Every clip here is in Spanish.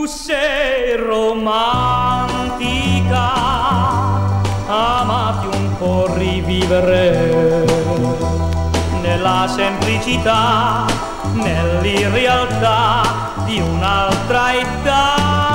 sei romantica, amati un po' rivivere nella semplicità, nell'irrealtà di un'altra età.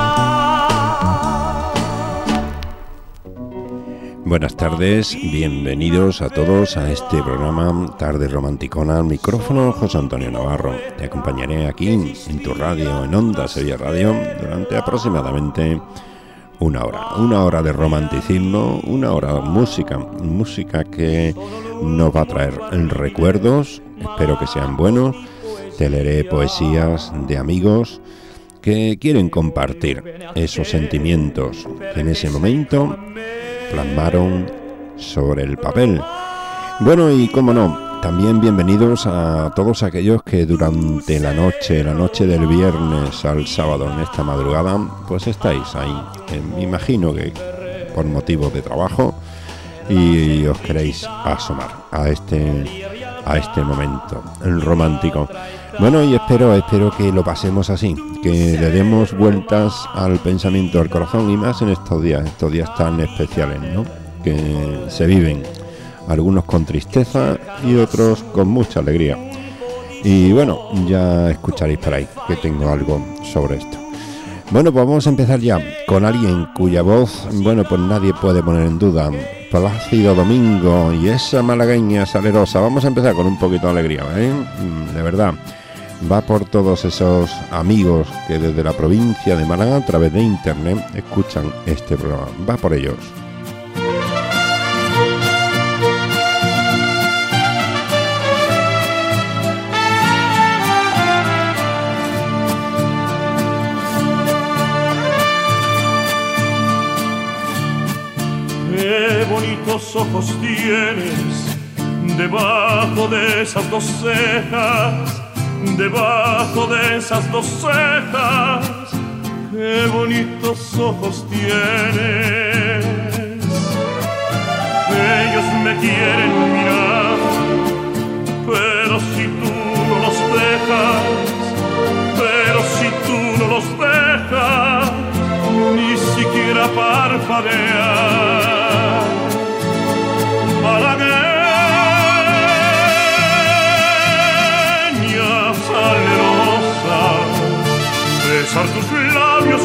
Buenas tardes, bienvenidos a todos a este programa Tarde Romanticona. Al micrófono José Antonio Navarro. Te acompañaré aquí en tu radio, en Onda Sevilla Radio, durante aproximadamente una hora de romanticismo, una hora de música que nos va a traer recuerdos, espero que sean buenos. Te leeré poesías de amigos que quieren compartir esos sentimientos que en ese momento plasmaron sobre el papel. Bueno, y cómo no, también bienvenidos a todos aquellos que durante la noche del viernes al sábado, en esta madrugada, pues estáis ahí, me imagino que por motivos de trabajo, y os queréis asomar a este momento romántico. Bueno, y espero que lo pasemos así, que le demos vueltas al pensamiento, al corazón, y más en estos días tan especiales, ¿no?, que se viven, algunos con tristeza y otros con mucha alegría. Y bueno, ya escucharéis por ahí que tengo algo sobre esto. Bueno, pues vamos a empezar ya con alguien cuya voz, bueno, pues nadie puede poner en duda. Plácido Domingo y esa malagueña salerosa. Vamos a empezar con un poquito de alegría, de verdad. Va por todos esos amigos que desde la provincia de Málaga, a través de internet, escuchan este programa. Va por ellos. Qué bonitos ojos tienes debajo de esas dos cejas. Debajo de esas dos cejas, qué bonitos ojos tienes. Ellos me quieren mirar, pero si tú no los dejas, ni siquiera parpadear. Besar tus labios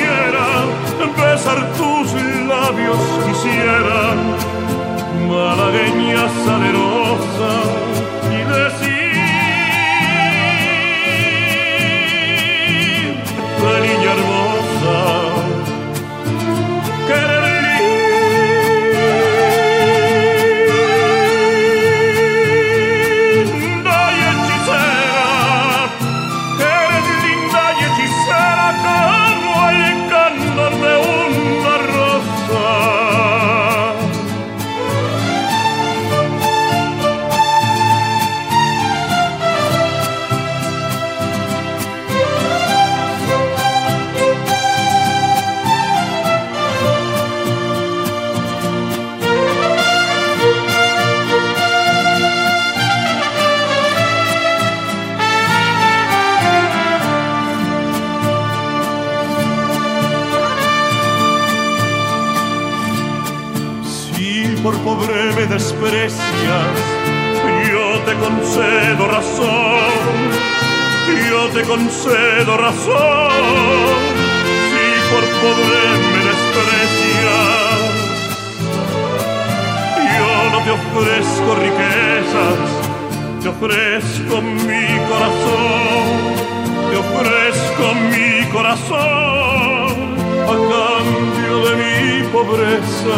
quisiera, malagueña salerosa, y decir, la niña hermosa, que eres linda y hechicera, que eres linda y hechicera como el candor de una rosa. Por pobre me desprecias, yo te concedo razón, si por pobre me desprecias, yo no te ofrezco riquezas, te ofrezco mi corazón, a cambio de mi pobreza.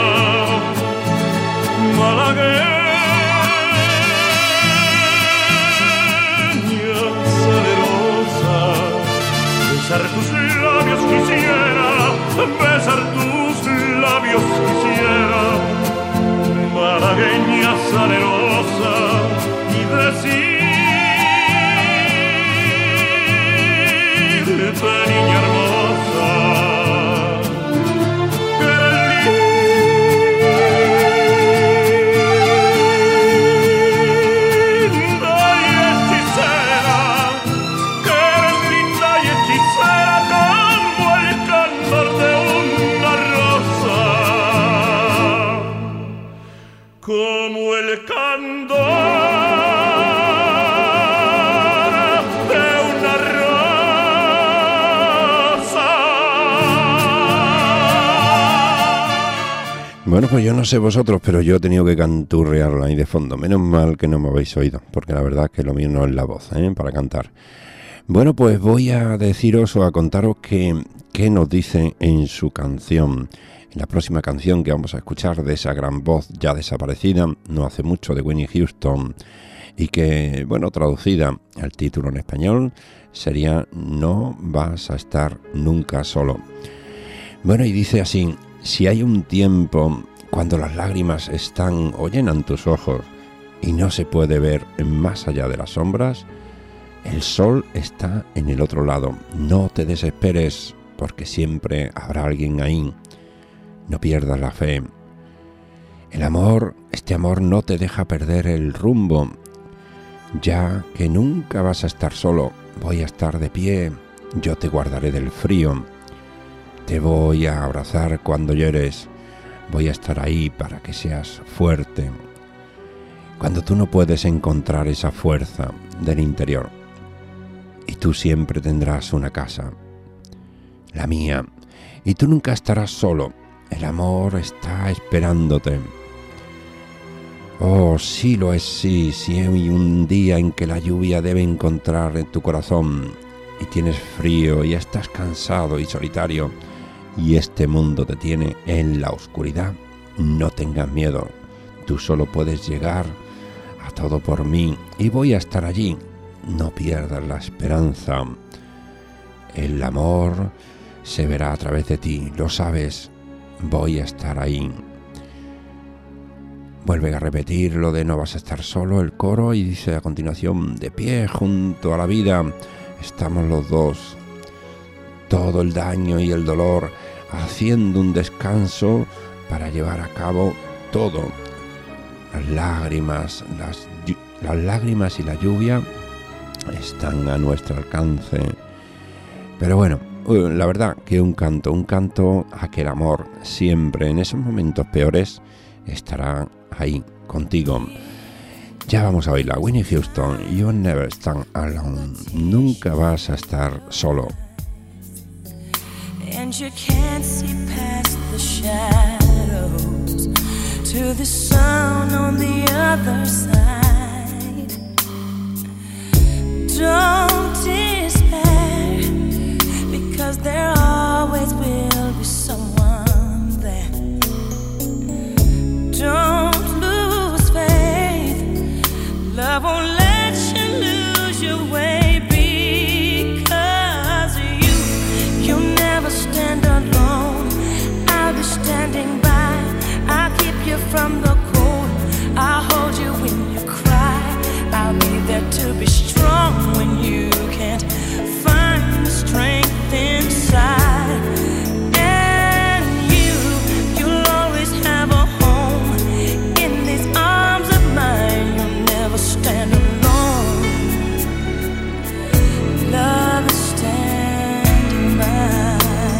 Malagueña salerosa, besar tus labios quisiera, malagueña salerosa, y decirte, niña hermosa, que eres linda y hechicera, Bueno, pues yo no sé vosotros, pero yo he tenido que canturrearla ahí de fondo. Menos mal que no me habéis oído, porque la verdad es que lo mío no es la voz, para cantar. Bueno, pues voy a deciros o a contaros qué nos dice en su canción. En la próxima canción que vamos a escuchar de esa gran voz ya desaparecida, no hace mucho, de Whitney Houston, y que, bueno, traducida al título en español, sería No vas a estar nunca solo. Bueno, y dice así: si hay un tiempo cuando las lágrimas están o llenan tus ojos y no se puede ver más allá de las sombras, el sol está en el otro lado. No te desesperes, porque siempre habrá alguien ahí. No pierdas la fe. El amor, este amor no te deja perder el rumbo, ya que nunca vas a estar solo. Voy a estar de pie, yo te guardaré del frío. Te voy a abrazar cuando llores. Voy a estar ahí para que seas fuerte. Cuando tú no puedes encontrar esa fuerza del interior. Y tú siempre tendrás una casa, la mía. Y tú nunca estarás solo. El amor está esperándote. Oh, sí lo es, sí. Si hay un día en que la lluvia debe encontrar en tu corazón y tienes frío y estás cansado y solitario y este mundo te tiene en la oscuridad, no tengas miedo. Tú solo puedes llegar a todo por mí y voy a estar allí. No pierdas la esperanza. El amor se verá a través de ti, lo sabes. Voy a estar ahí. Vuelve a repetir lo de no vas a estar solo, el coro, y dice a continuación: de pie junto a la vida estamos los dos. Todo el daño y el dolor haciendo un descanso para llevar a cabo todo. Las lágrimas y la lluvia están a nuestro alcance. Pero bueno, la verdad que un canto a que el amor siempre en esos momentos peores estará ahí contigo. Ya vamos a oírla. Whitney Houston, You'll Never Stand Alone. Nunca vas a estar solo. And you can't see past the shadows to the sun on the other side. Don't despair, because there always will be someone there. Don't lose faith, love won't let you lose your way, because you'll never stand alone. I'll be standing by, I'll keep you from the cold, I'll hold you when you cry, I'll be there to be strong when you can't find the strength inside. And you'll always have a home in these arms of mine. You'll never stand alone. Love is standing by.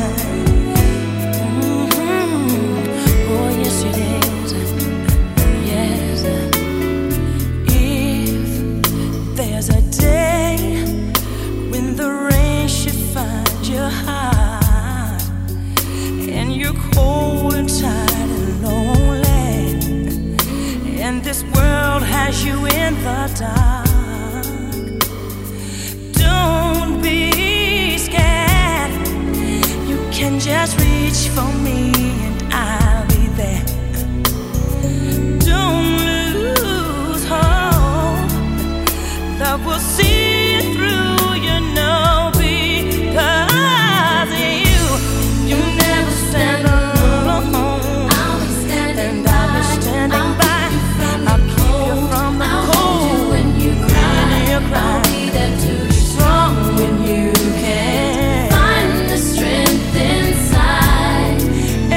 Oh yes it is. Yes. If there's a day when the rain should find your heart and you're cold and tired and lonely, and this world has you in the dark, don't be scared. You can just reach for me and I'll be there. Don't lose hope, love will see you through, you know, because you never stand alone. I'll be standing by, I'll be standing by. I'll keep you from the cold when you cry. I'll be there to be strong when you can't find the strength inside.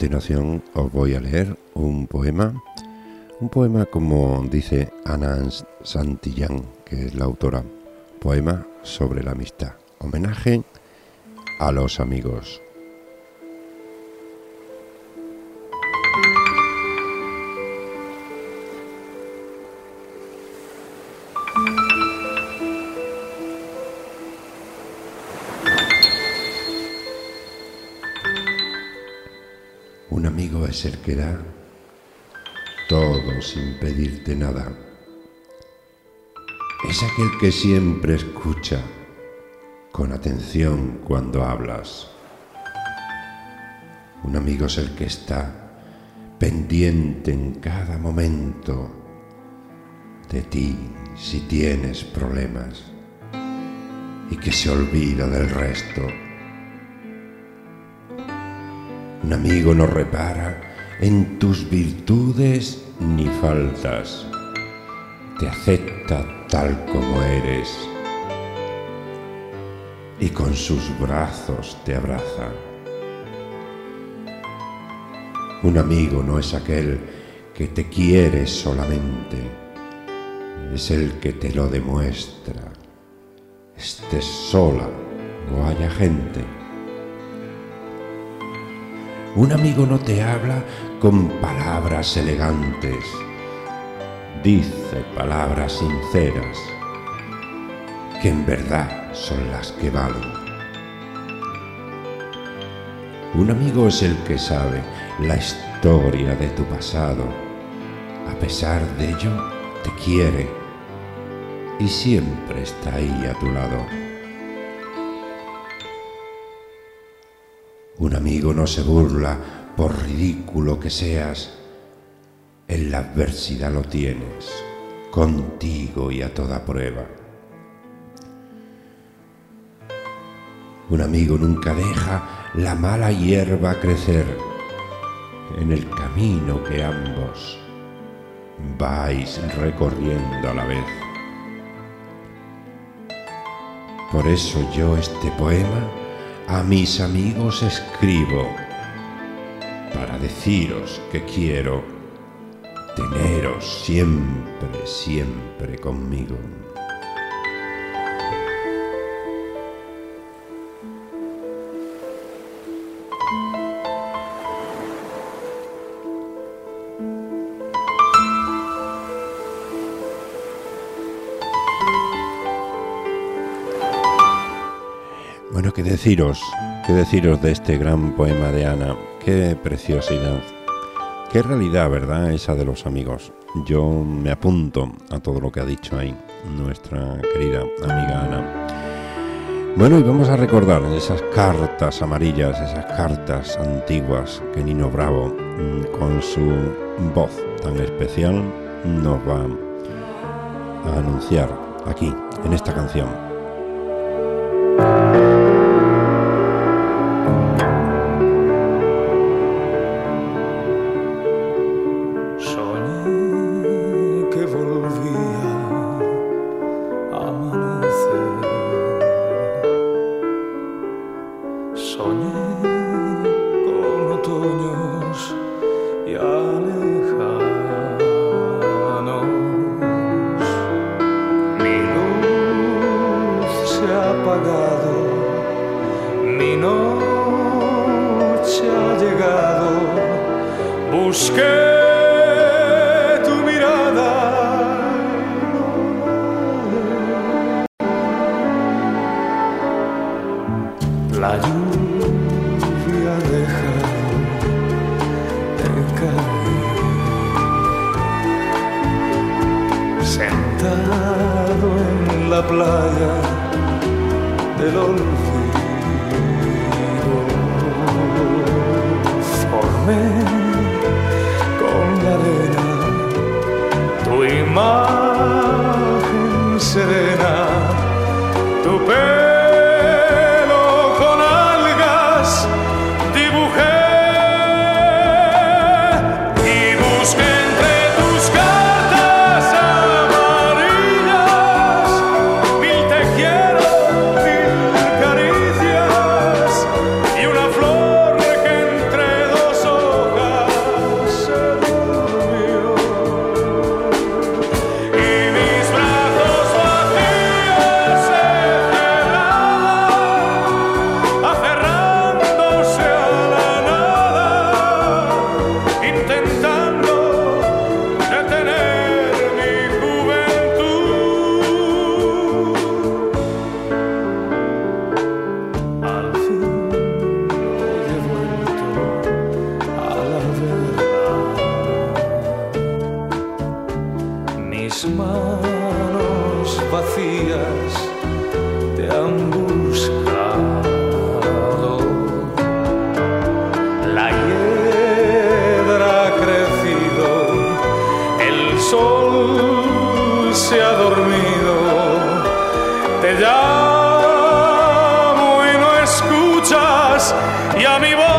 continuación os voy a leer un poema como dice Ana Santillán, que es la autora, poema sobre la amistad, homenaje a los amigos. Un amigo es el que da todo sin pedirte nada. Es aquel que siempre escucha con atención cuando hablas. Un amigo es el que está pendiente en cada momento de ti si tienes problemas y que se olvida del resto. Un amigo no repara en tus virtudes ni faltas, te acepta tal como eres y con sus brazos te abraza. Un amigo no es aquel que te quiere solamente, es el que te lo demuestra, estés sola o haya gente. Un amigo no te habla con palabras elegantes, dice palabras sinceras, que en verdad son las que valen. Un amigo es el que sabe la historia de tu pasado, a pesar de ello te quiere y siempre está ahí a tu lado. Un amigo no se burla por ridículo que seas, en la adversidad lo tienes, contigo y a toda prueba. Un amigo nunca deja la mala hierba crecer en el camino que ambos vais recorriendo a la vez. Por eso yo este poema a mis amigos escribo, para deciros que quiero teneros siempre, siempre conmigo. Bueno, ¿qué deciros de este gran poema de Ana? Qué preciosidad, qué realidad, ¿verdad? Esa de los amigos. Yo me apunto a todo lo que ha dicho ahí nuestra querida amiga Ana. Bueno, y vamos a recordar esas cartas amarillas, esas cartas antiguas que Nino Bravo, con su voz tan especial, nos va a anunciar aquí, en esta canción. llamo y no escuchas, y a mi voz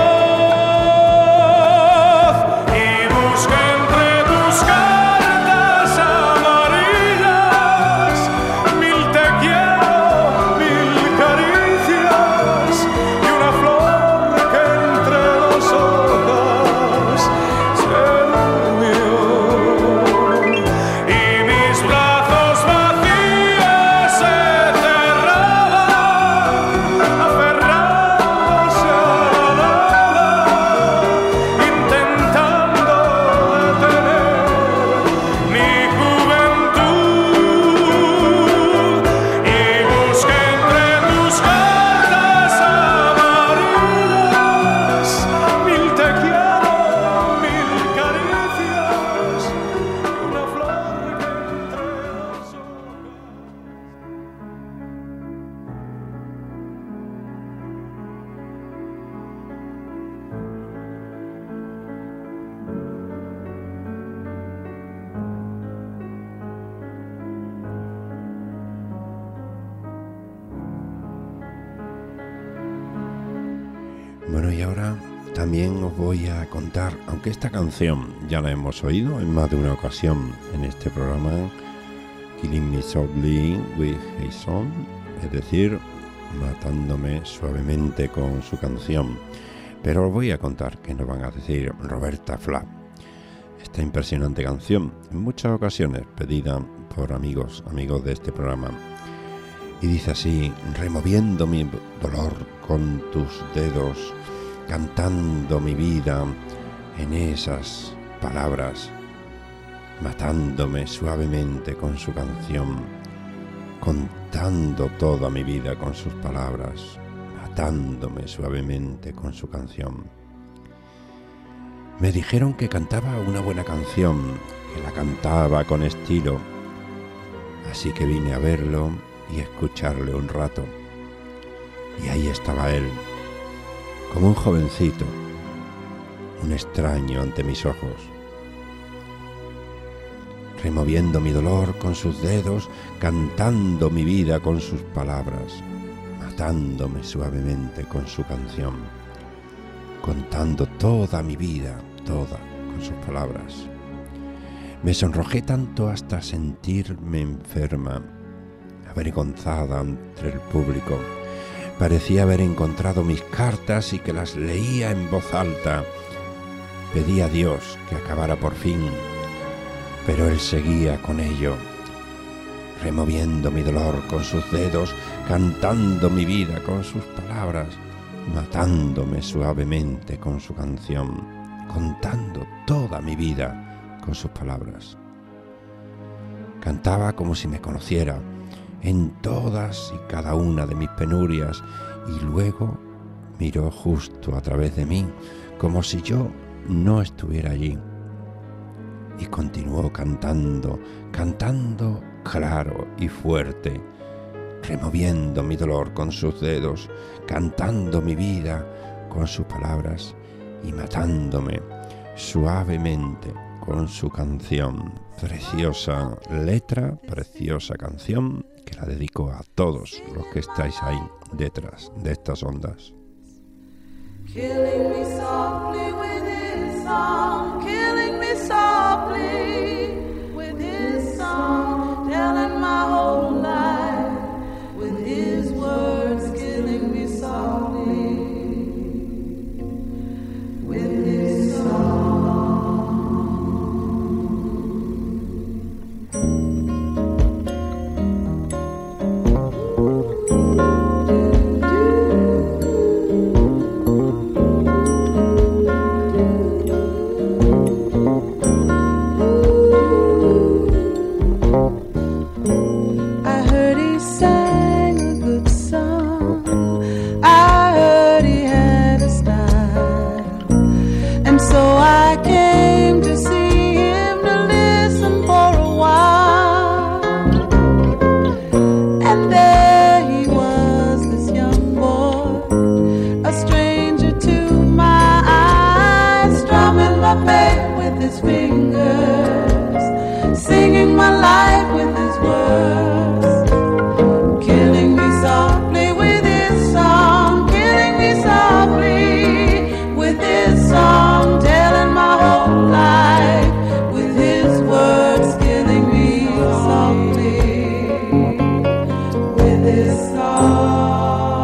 Bueno, y ahora también os voy a contar, aunque esta canción ya la hemos oído en más de una ocasión en este programa, Killing Me Softly with His Song, es decir, matándome suavemente con su canción. Pero os voy a contar que nos van a decir Roberta Flack. Esta impresionante canción, en muchas ocasiones pedida por amigos de este programa. Y dice así: removiendo mi dolor con tus dedos, cantando mi vida en esas palabras, matándome suavemente con su canción, contando toda mi vida con sus palabras, matándome suavemente con su canción. Me dijeron que cantaba una buena canción, que la cantaba con estilo, así que vine a verlo y escucharle un rato. Y ahí estaba él, como un jovencito, un extraño ante mis ojos, removiendo mi dolor con sus dedos, cantando mi vida con sus palabras, matándome suavemente con su canción, contando toda mi vida, toda, con sus palabras. Me sonrojé tanto hasta sentirme enferma, avergonzada entre el público. Parecía haber encontrado mis cartas y que las leía en voz alta. Pedí a Dios que acabara por fin, pero él seguía con ello, removiendo mi dolor con sus dedos, cantando mi vida con sus palabras, matándome suavemente con su canción, contando toda mi vida con sus palabras. Cantaba como si me conociera en todas y cada una de mis penurias, y luego miró justo a través de mí, como si yo no estuviera allí, y continuó cantando, cantando claro y fuerte, removiendo mi dolor con sus dedos, cantando mi vida con sus palabras y matándome suavemente con su canción. Preciosa letra, preciosa canción, que la dedico a todos los que estáis ahí detrás de estas ondas. Killing me softly with his song, killing me softly with his song, telling my whole life with his words, killing me softly with his song. Singing my life with his words, killing this song.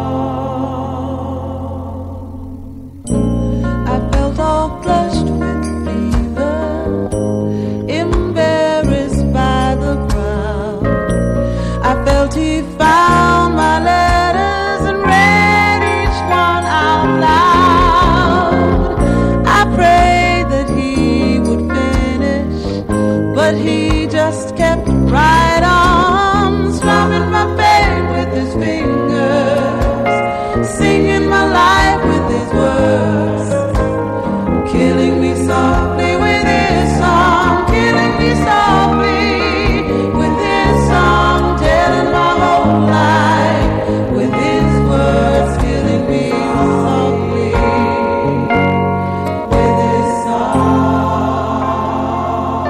I felt all flushed with fever, embarrassed by the crowd. I felt he found my letters and read each one out loud. I prayed that he would finish, but he just kept right on, strumming my pain with his fingers, singing my life with his words, killing me softly with his song, killing me softly with his song, telling my whole life with his words, killing me softly with his song.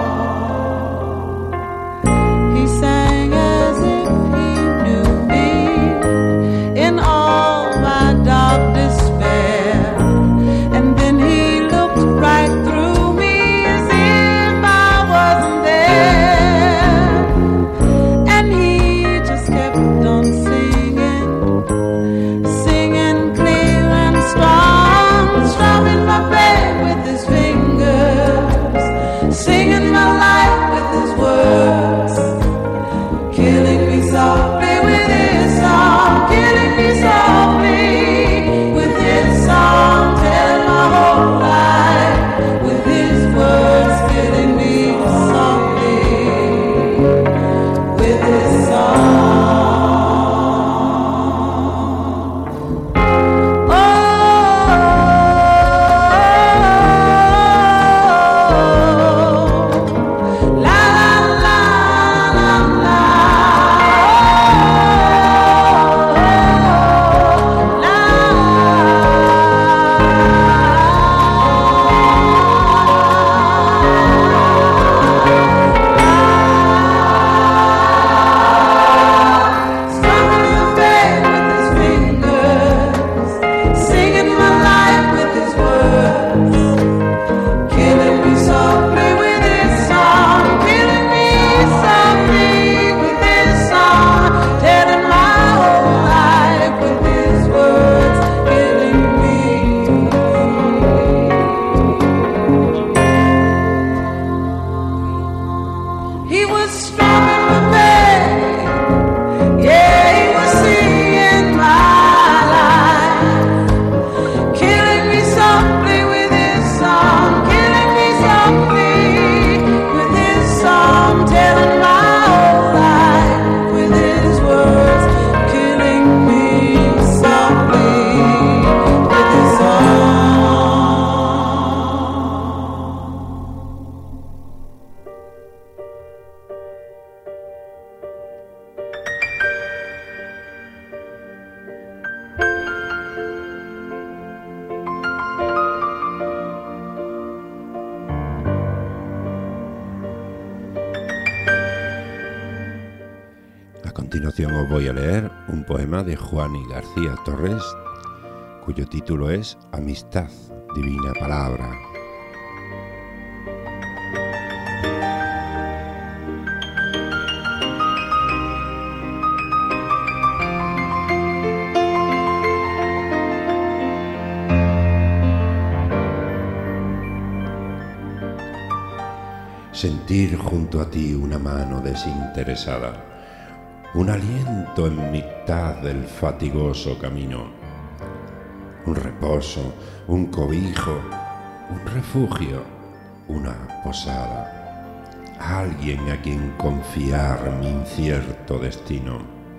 He sang as if he knew me in all my dark despair, and then he looked right through me as if I wasn't there, and he just kept on singing, singing clear and strong, strumming my pain with his fingers, singing my life with his words, killing me softly with his song, killing me softly with his song, telling my whole life with his words, killing me softly with his song. Oh, la la la la strumming my pain with his fingers, singing my life with his words, killing me softly with his song, killing me softly with his song, telling my whole life with his words, killing me. He was strumming my pain, yeah, he was singing my life, killing me softly with his song, killing me softly with his song, telling my whole life with his words, killing me softly with his song. A continuación os voy a leer un poema de Juan y García Torres, cuyo título es Amistad, Divina Palabra. Sentir junto a ti una mano desinteresada, un aliento en mitad del fatigoso camino, un reposo, un cobijo, un refugio, una posada, alguien a quien confiar mi incierto destino.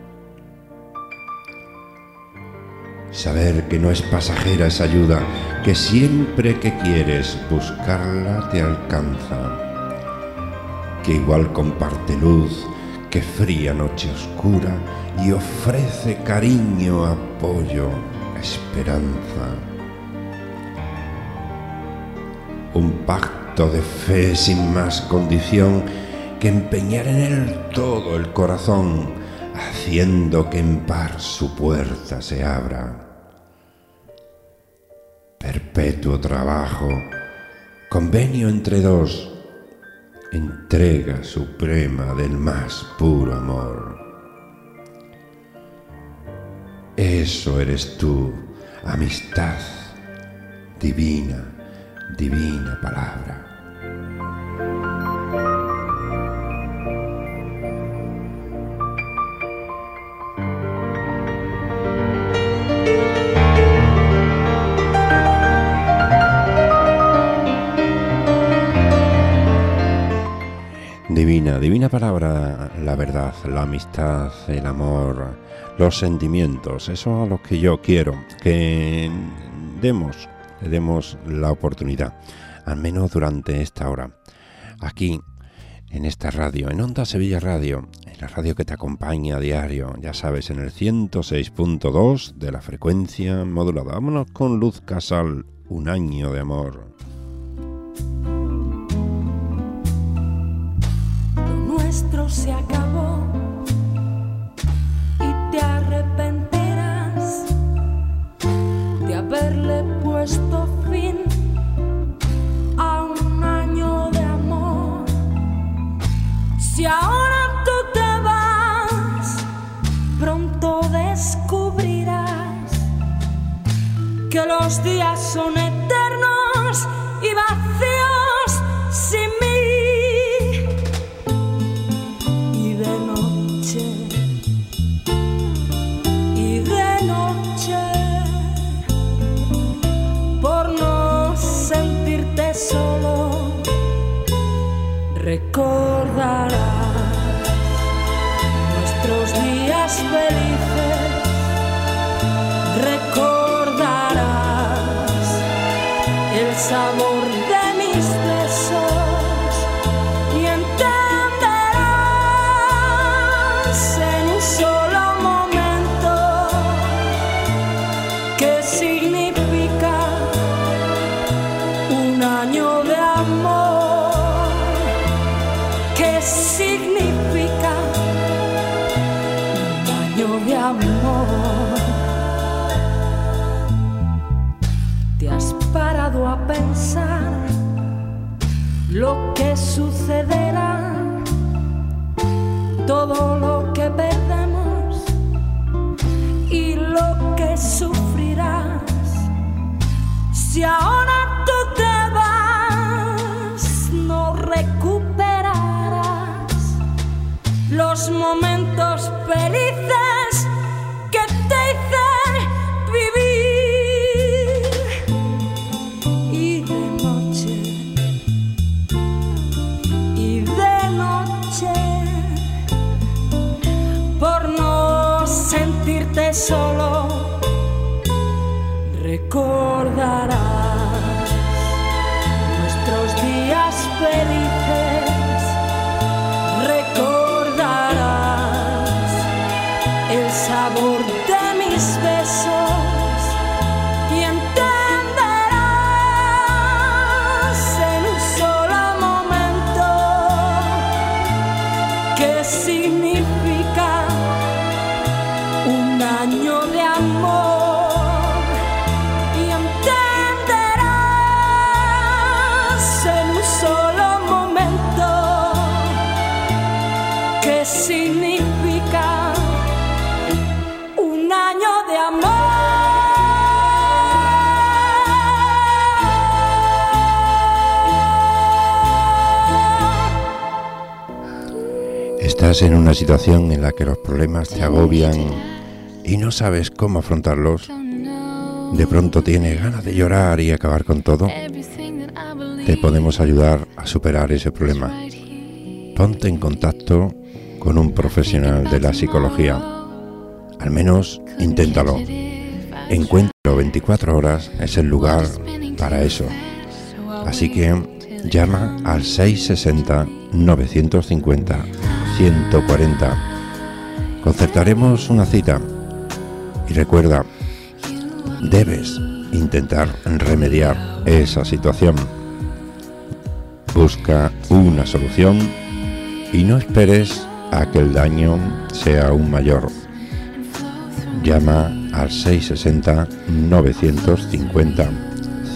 Saber que no es pasajera esa ayuda, que siempre que quieres buscarla te alcanza, que igual comparte luz que fría noche oscura y ofrece cariño, apoyo, esperanza. Un pacto de fe sin más condición que empeñar en él todo el corazón, haciendo que en par su puerta se abra. Perpetuo trabajo, convenio entre dos, entrega suprema del más puro amor. Eso eres tú, amistad, divina, divina palabra. Divina, divina palabra, la verdad, la amistad, el amor, los sentimientos, eso a los que yo quiero que le demos la oportunidad, al menos durante esta hora, aquí en esta radio, en Onda Sevilla Radio, en la radio que te acompaña a diario, ya sabes, en el 106.2 de la frecuencia modulada. Vámonos con Luz Casal, Un año de amor. Nuestro se acabó y te arrepentirás de haberle puesto fin a un año de amor. Si ahora tú te vas, pronto descubrirás que los días son eternos y vacíos sin mí. Solo recordarás nuestros días felices, recordarás el sabor de mis besos y entenderás en un solo momento qué significa un año de amor. ¿Qué significa un año de amor? ¿Te has parado a pensar lo que sucederá? Todo lo que perdemos y lo que sufrirás. Si ahora tú te vas, no recuperarás los momentos felices que te hice vivir. Y de noche, por no sentirte solo, recordarás nuestros días felices, recordarás el sabor de mis besos y entenderás en un solo momento qué significa un año de amor. Significa un año de amor. Estás en una situación en la que los problemas te agobian y no sabes cómo afrontarlos. De pronto tienes ganas de llorar y acabar con todo. Te podemos ayudar a superar ese problema. Ponte en contacto con un profesional de la psicología. Al menos inténtalo. Encuentro 24 horas es el lugar para eso. Así que llama al 660-950-140. Concertaremos una cita. Y recuerda, debes intentar remediar esa situación. Busca una solución y no esperes a que el daño sea aún mayor. Llama al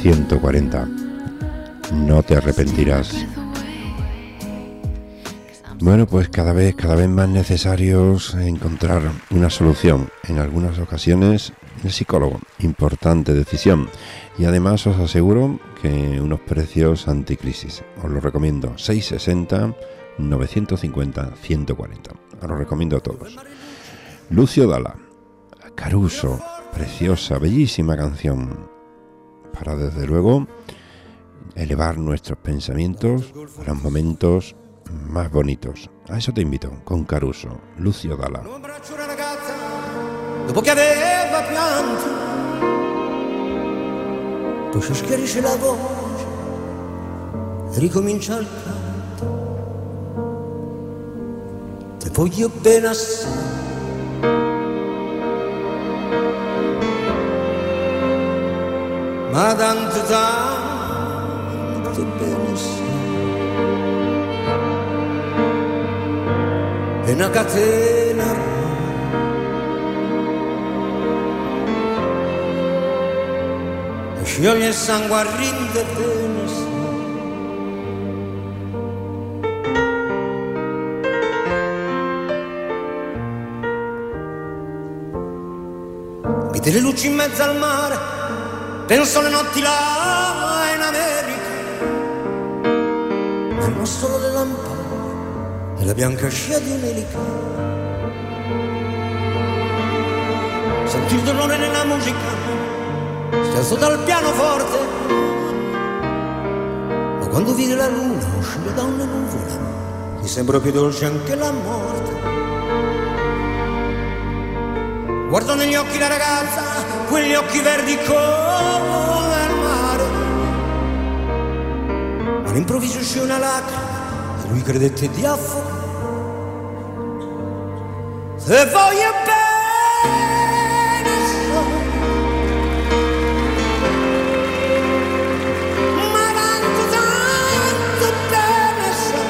660-950-140. No te arrepentirás. Bueno, pues cada vez más necesarios encontrar una solución. En algunas ocasiones el psicólogo, importante decisión. Y además os aseguro que unos precios anticrisis. Os lo recomiendo, 660 950 140. Os lo recomiendo a todos. Lucio Dalla, Caruso, preciosa, bellísima canción. Para desde luego elevar nuestros pensamientos a los momentos más bonitos. A eso te invito, con Caruso, Lucio Dalla. Abbraccio una ragazza dopo che aveva pianto, poi si schiarisce la voce e ricomincia il canto. Te voglio bene assai, ma tanto bene assai. È una catena e scioglie il sangue a rinde bene assai. Vedi le luci in mezzo al mare, penso alle notti là in America, ma non solo le lampade e la bianca scia di un'elica. Senti il dolore nella musica, steso dal pianoforte, ma quando vedi la luna uscire da una nuvola, mi sembra più dolce anche la morte. Guardo negli occhi la ragazza, quegli occhi verdi come il mare, ma all'improvviso uscì una lacrima e lui credette di affogare. Se voglio bene so, ma tanto bene so,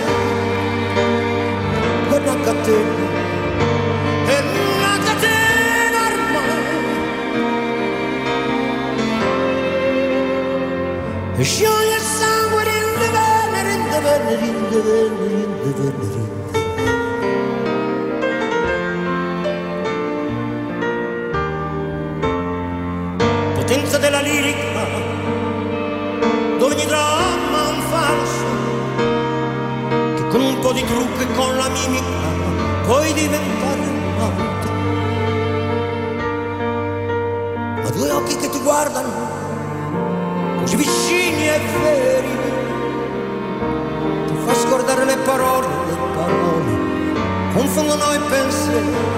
una catena, è una catena ormai, e scioglie il sangue, rinde bene. Potenza della lirica, dove ogni dramma è un falso, che con un po' di trucco e con la mimica puoi diventare un altro. Ma due occhi che ti guardano, così vicini e veri, ti fa scordare le parole, confondono i pensieri.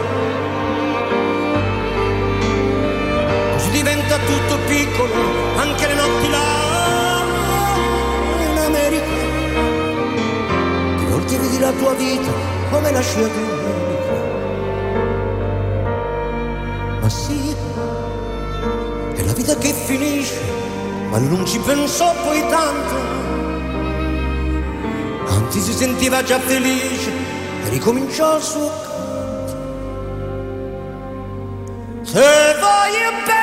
Diventa tutto piccolo, anche le notti là in America. Di volte vedi la tua vita come la scia di un'elica. Ma sì, è la vita che finisce, ma lui non ci pensò poi tanto. Anzi si sentiva già felice e ricominciò il suo canto. Se voglio bene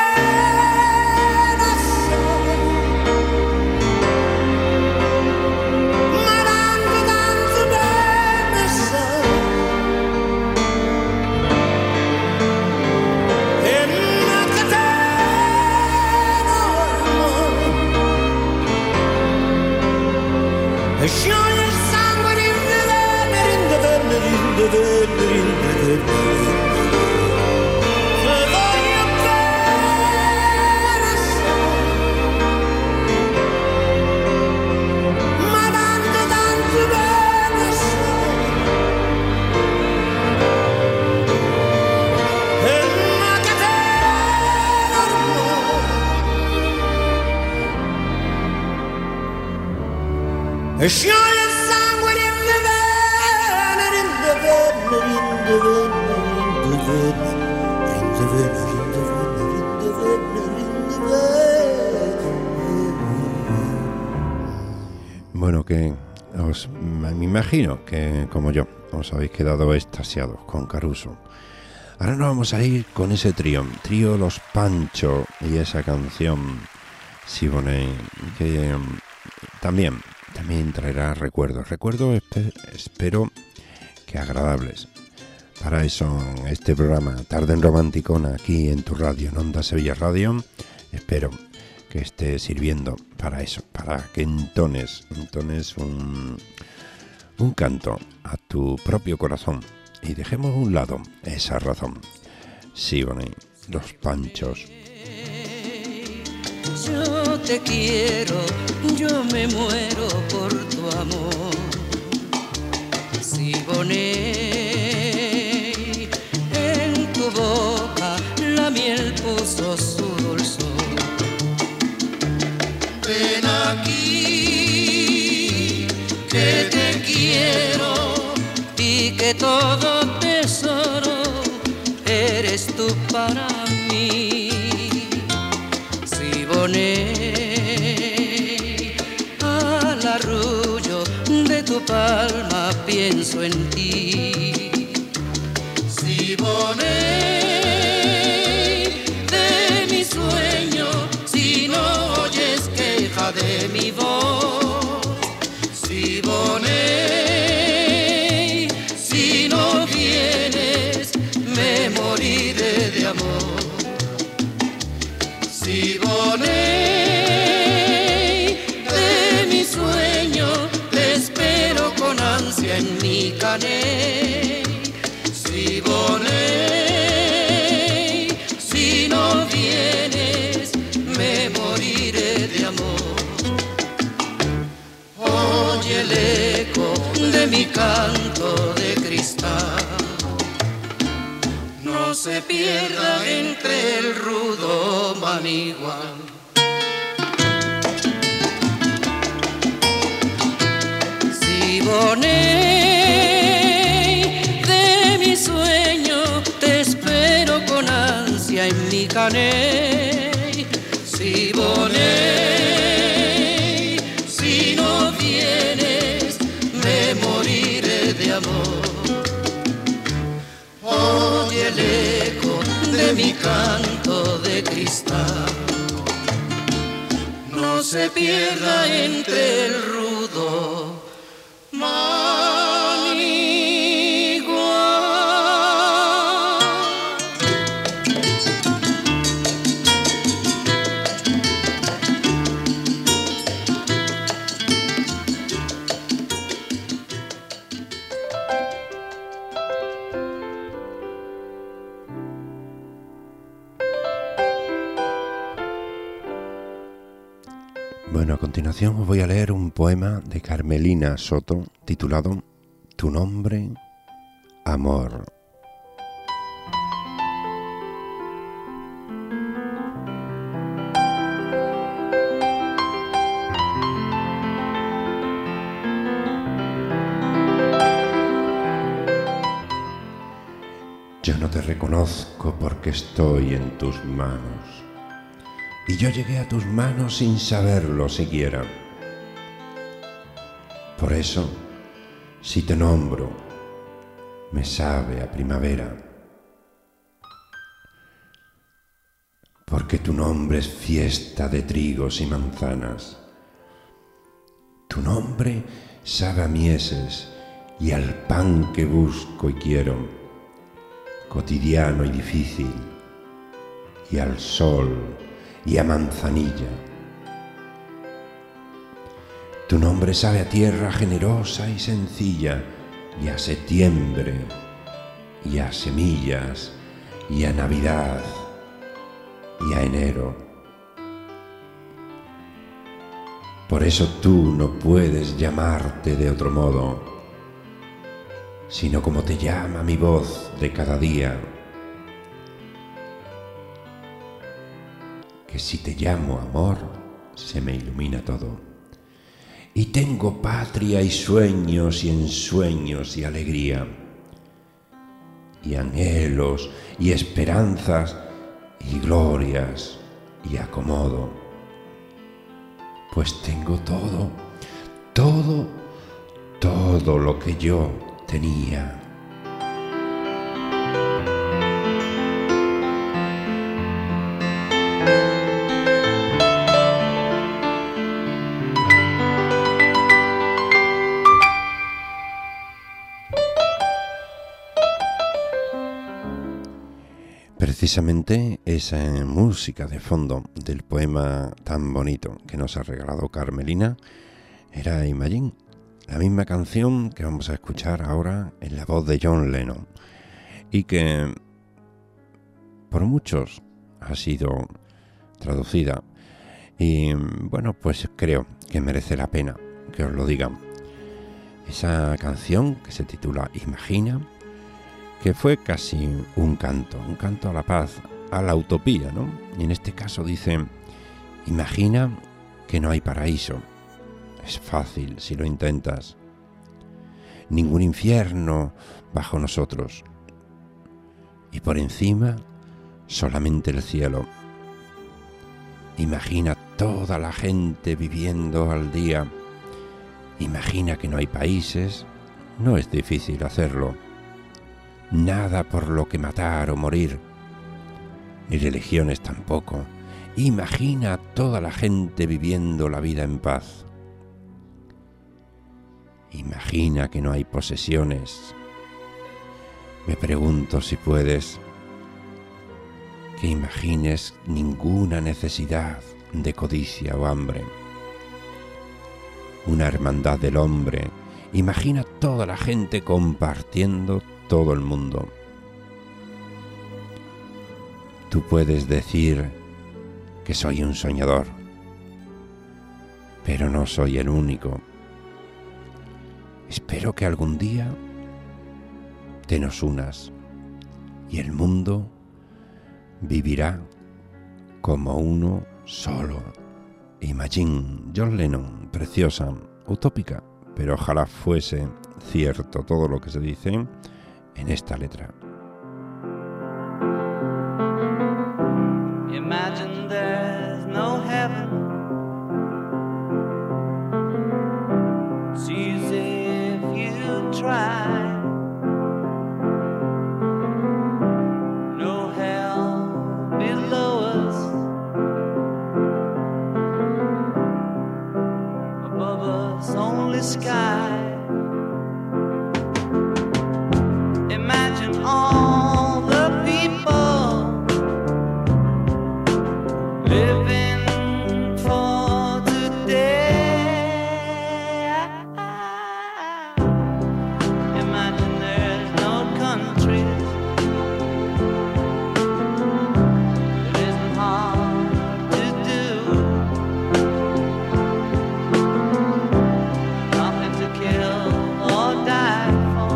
scioglie il sangue, rinde se voglio bene ma tanto bene è una catena ormai, e scioglie il sangue, rinde Bueno, que me imagino que, como yo, os habéis quedado extasiados con Caruso. Ahora nos vamos a ir con ese trío Los Pancho, y esa canción Siboney, que también traerá recuerdos. Espero que agradables. Para eso, este programa, Tarde en Romanticona, aquí en tu radio, en Onda Sevilla Radio, espero que esté sirviendo para eso, para que entones un canto a tu propio corazón y dejemos a un lado esa razón. Siboney, Los Panchos. Yo te quiero, yo me muero por tu amor. Siboney, en tu boca la miel puso su dulzor. Ven aquí, que te quiero y que todo tesoro eres tú para mí. Siboney, al arrullo de tu palma pienso en ti. Siboney, de mi sueño, si no oyes queja de mi voz. Siboney, si no vienes, me moriré de amor. Siboney, de mi sueño, te espero con ansia en mi caney. Siboney, si no vienes, me moriré de amor. Oye el eco de mi canto de cristal, no se pierda entre el rudo manigual. Siboney, de mi sueño, te espero con ansia en mi caney. Siboney, si no vienes, me moriré de amor. Oye el eco de mi canto de cristal, no se pierda entre el rudo manigual. Bueno, a continuación os voy a leer un poema de Carmelina Soto titulado Tu nombre, amor. Yo no te reconozco porque estoy en tus manos. Y yo llegué a tus manos sin saberlo siquiera. Por eso, si te nombro, me sabe a primavera. Porque tu nombre es fiesta de trigos y manzanas. Tu nombre sabe a mieses y al pan que busco y quiero, cotidiano y difícil, y al sol y a manzanilla. Tu nombre sabe a tierra generosa y sencilla, y a septiembre, y a semillas, y a Navidad, y a enero. Por eso tú no puedes llamarte de otro modo, sino como te llama mi voz de cada día. Que si te llamo amor, se me ilumina todo. Y tengo patria y sueños y ensueños y alegría, y anhelos y esperanzas y glorias y acomodo. Pues tengo todo, todo, todo lo que yo tenía. Precisamente esa música de fondo del poema tan bonito que nos ha regalado Carmelina era Imagine, la misma canción que vamos a escuchar ahora en la voz de John Lennon y que por muchos ha sido traducida y bueno, pues creo que merece la pena que os lo digan. Esa canción que se titula Imagina, que fue casi un canto a la paz, a la utopía, ¿no? Y en este caso dice, imagina que no hay paraíso. Es fácil si lo intentas. Ningún infierno bajo nosotros. Y por encima, solamente el cielo. Imagina toda la gente viviendo al día. Imagina que no hay países. No es difícil hacerlo. Nada por lo que matar o morir, ni religiones tampoco. Imagina a toda la gente viviendo la vida en paz. Imagina que no hay posesiones. Me pregunto si puedes que imagines ninguna necesidad de codicia o hambre. Una hermandad del hombre. Imagina toda la gente compartiendo todo el mundo. Tú puedes decir que soy un soñador, pero no soy el único. Espero que algún día te nos unas y el mundo vivirá como uno solo. Imagine, John Lennon, preciosa, utópica, pero ojalá fuese cierto todo lo que se dice en esta letra. Imagine there's no heaven. It's easy if you try. No hell below us. Above us only sky. Imagine all the people living for today. Imagine there's no countries. It isn't hard to do. Nothing to kill or die for.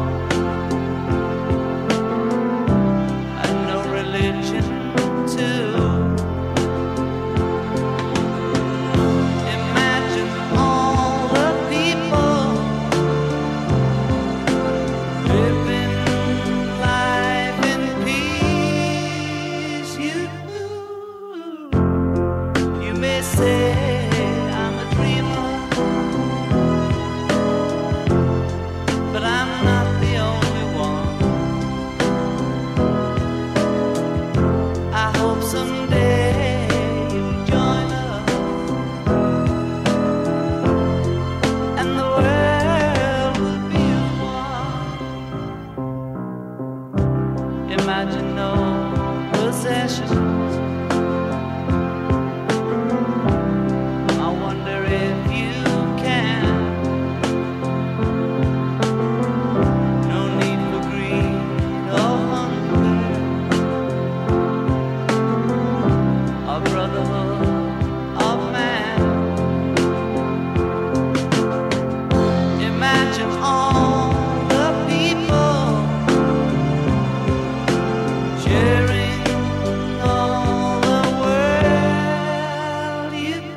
And no religion too. Imagine all the people living life in peace. You may say I'm a dreamer, but I'm not the only one. I hope someday you'll join us and the world will be as one. Imagine no possessions. I wonder if you can. No need for greed or hunger. A brotherhood of man. Imagine all the people sharing all the world.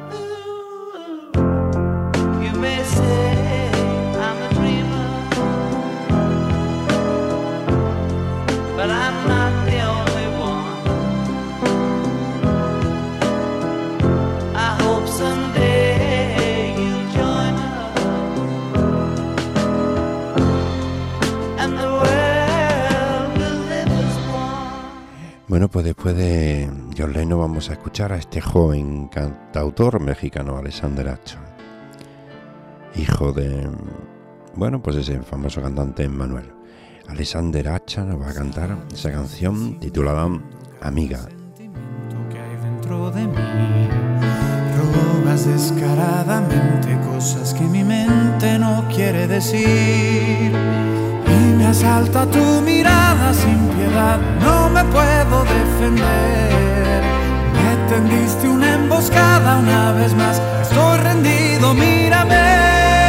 You may say I'm a dreamer, but I'm not the only one. I hope someday you'll join us and the world will live as one. Bueno, pues después de John Lennon vamos a escuchar a este joven cantautor mexicano, Alexander Acho, hijo de, bueno, pues ese famoso cantante Manuel. Alexander Hacha nos va a cantar esa canción titulada Amiga. Que hay dentro de mí, robas descaradamente cosas que mi mente no quiere decir, y me asalta tu mirada sin piedad, no me puedo defender. Me tendiste una emboscada una vez más, estoy rendido, mírame.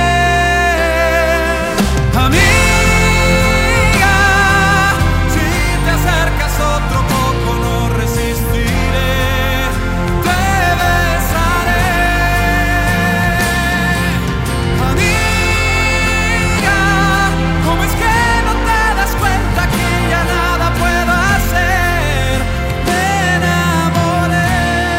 Otro poco no resistiré, te besaré. Amiga, ¿cómo es que no te das cuenta que ya nada puedo hacer? Me enamoré.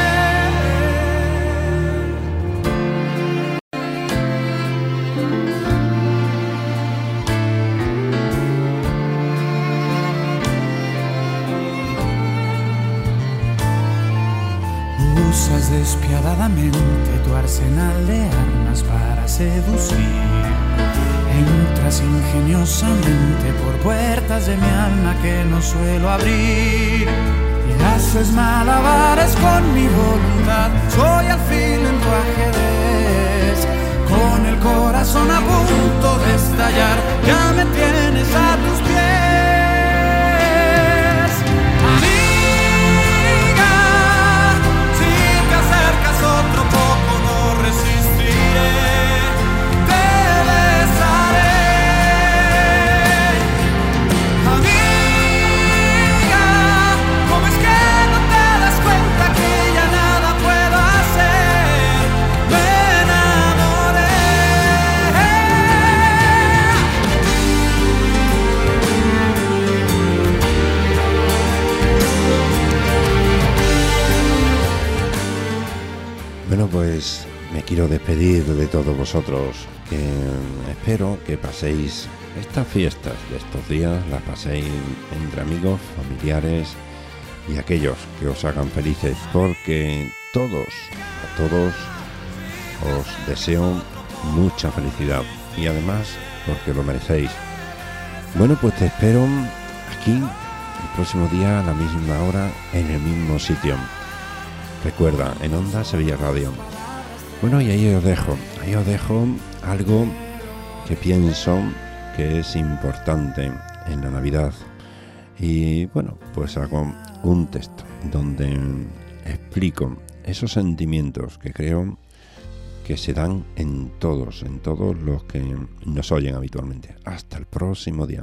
Usas despiadadamente tu arsenal de armas para seducir. Entras ingeniosamente por puertas de mi alma que no suelo abrir, y haces malabares con mi voluntad. Soy al fin en tu ajedrez, con el corazón a punto de estallar. Ya me tienes a tus pies. Otro poco no resistiré, te besaré. Amiga, ¿cómo es que no te das cuenta que ya nada puedo hacer? Me enamoré. Bueno, pues me quiero despedir de todos vosotros, que espero que paséis estas fiestas de estos días, las paséis entre amigos, familiares y aquellos que os hagan felices, porque a todos os deseo mucha felicidad y además porque lo merecéis. Bueno, pues te espero aquí el próximo día a la misma hora en el mismo sitio. Recuerda, en Onda Sevilla Radio. Bueno, y ahí os dejo algo que pienso que es importante en la Navidad. Y bueno, pues hago un texto donde explico esos sentimientos que creo que se dan en todos los que nos oyen habitualmente. Hasta el próximo día.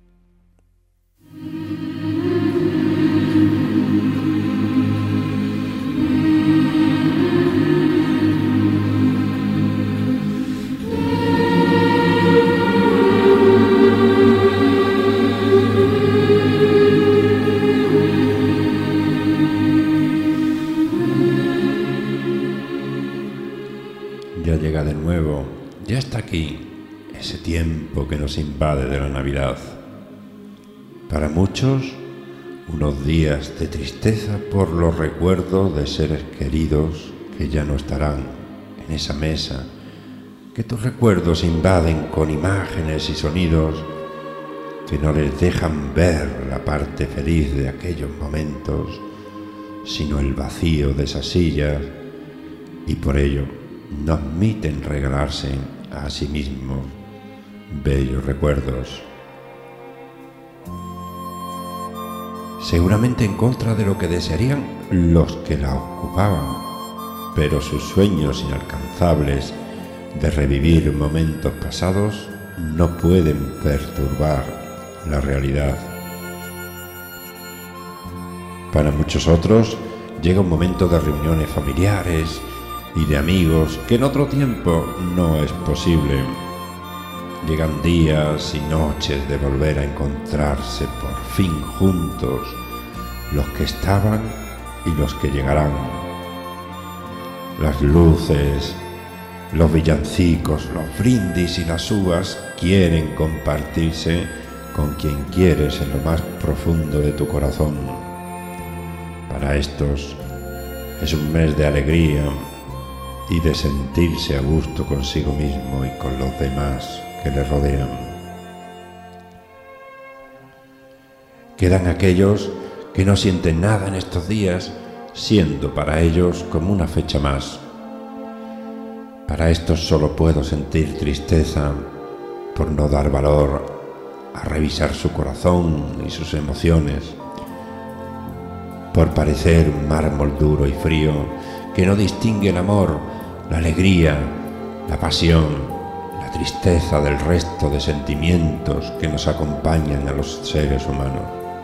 Ya llega de nuevo, ya está aquí, ese tiempo que nos invade de la Navidad. Para muchos, unos días de tristeza por los recuerdos de seres queridos que ya no estarán en esa mesa, que tus recuerdos invaden con imágenes y sonidos que no les dejan ver la parte feliz de aquellos momentos, sino el vacío de esas sillas, y por ello no admiten regalarse a sí mismos bellos recuerdos. Seguramente en contra de lo que desearían los que la ocupaban, pero sus sueños inalcanzables de revivir momentos pasados no pueden perturbar la realidad. Para muchos otros llega un momento de reuniones familiares y de amigos que en otro tiempo no es posible. Llegan días y noches de volver a encontrarse por fin juntos, los que estaban y los que llegarán. Las luces, los villancicos, los brindis y las uvas quieren compartirse con quien quieres en lo más profundo de tu corazón. Para estos es un mes de alegría y de sentirse a gusto consigo mismo y con los demás que le rodean. Quedan aquellos que no sienten nada en estos días, siendo para ellos como una fecha más. Para estos solo puedo sentir tristeza por no dar valor a revisar su corazón y sus emociones, por parecer un mármol duro y frío que no distingue el amor, la alegría, la pasión, la tristeza del resto de sentimientos que nos acompañan a los seres humanos.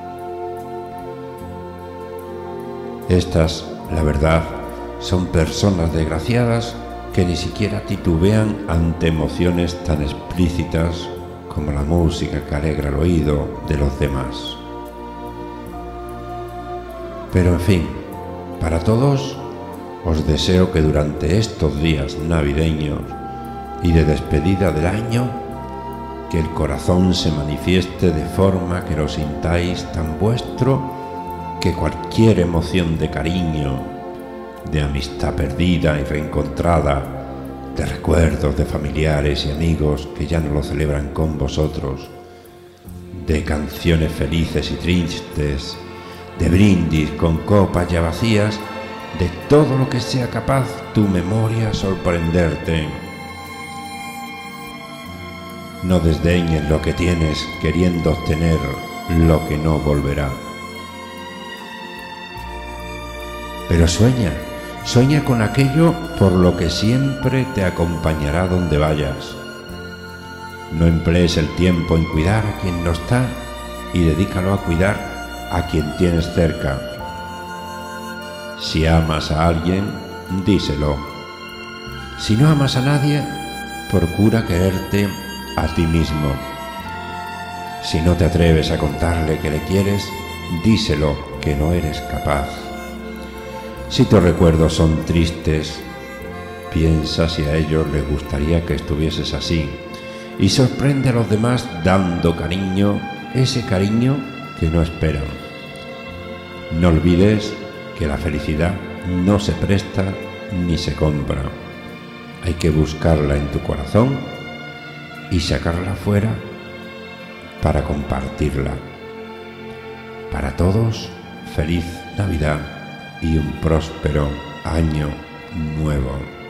Estas, la verdad, son personas desgraciadas que ni siquiera titubean ante emociones tan explícitas como la música que alegra el oído de los demás. Pero en fin, para todos, os deseo que durante estos días navideños y de despedida del año, que el corazón se manifieste de forma que lo sintáis tan vuestro que cualquier emoción de cariño, de amistad perdida y reencontrada, de recuerdos de familiares y amigos que ya no lo celebran con vosotros, de canciones felices y tristes, de brindis con copas ya vacías, de todo lo que sea capaz tu memoria sorprenderte. No desdeñes lo que tienes queriendo obtener lo que no volverá. Pero sueña con aquello por lo que siempre te acompañará donde vayas. No emplees el tiempo en cuidar a quien no está y dedícalo a cuidar a quien tienes cerca. Si amas a alguien, díselo. Si no amas a nadie, procura quererte a ti mismo. Si no te atreves a contarle que le quieres, díselo que no eres capaz. Si tus recuerdos son tristes, piensa si a ellos les gustaría que estuvieses así y sorprende a los demás dando cariño, ese cariño que no esperan. No olvides que la felicidad no se presta ni se compra. Hay que buscarla en tu corazón y sacarla fuera para compartirla. Para todos, feliz Navidad y un próspero año nuevo.